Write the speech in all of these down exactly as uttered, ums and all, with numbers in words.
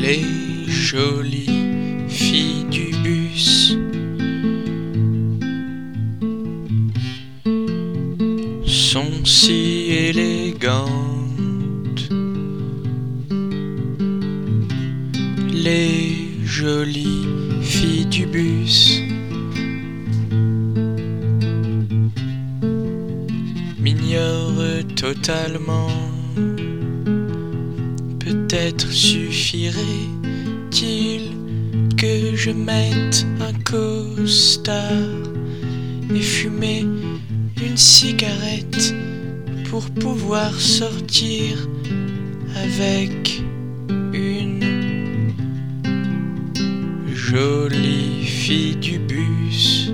Les jolies filles du bus sont si élégantes. Les jolies filles du bus m'ignorent totalement. Peut-être suffirait-il que je mette un costard et fumer une cigarette pour pouvoir sortir avec une jolie fille du bus.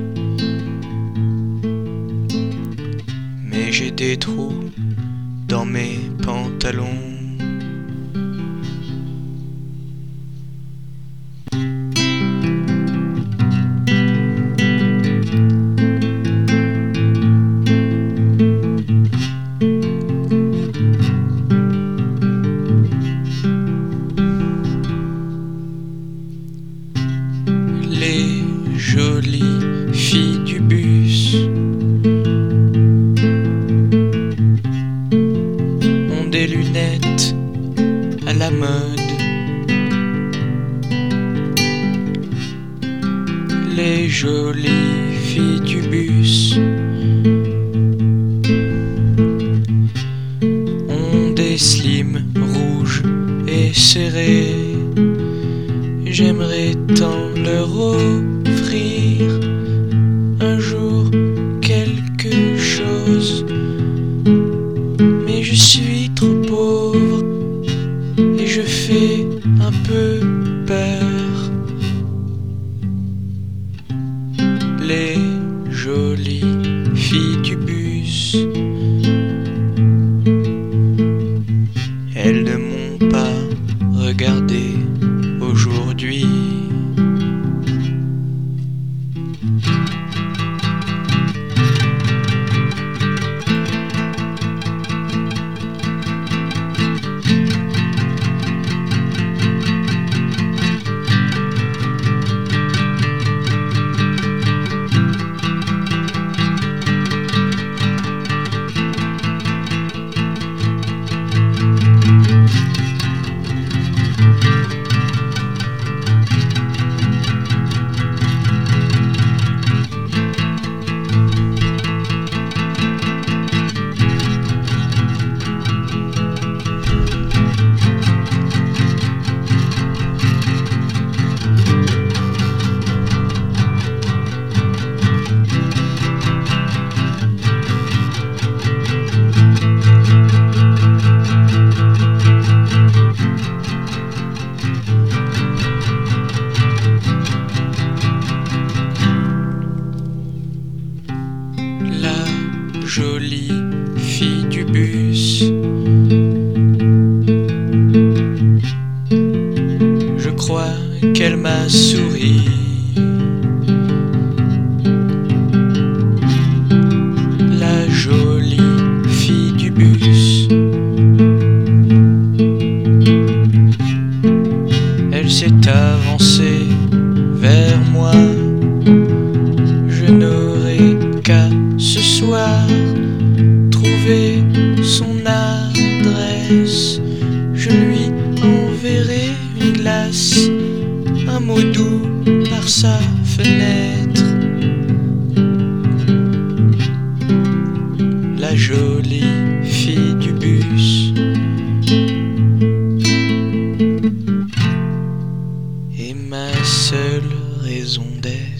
Mais j'ai des trous dans mes pantalons. Les jolies filles du bus ont des lunettes à la mode. Les jolies filles du bus ont des slims rouges et serrés. J'aimerais tant leur offrir un jour quelque chose, mais je suis trop pauvre et je fais un peu peur. Les jolies filles du bus, elles ne m'ont pas regardé aujourd'hui. Jolie fille du bus, je crois qu'elle m'a souri. La jolie fille du bus, elle s'est avancée vers moi. Je n'aurai qu'à ce soir trouver son adresse. Je lui enverrai une glace, un mot doux par sa fenêtre. La jolie fille du bus est ma seule raison d'être.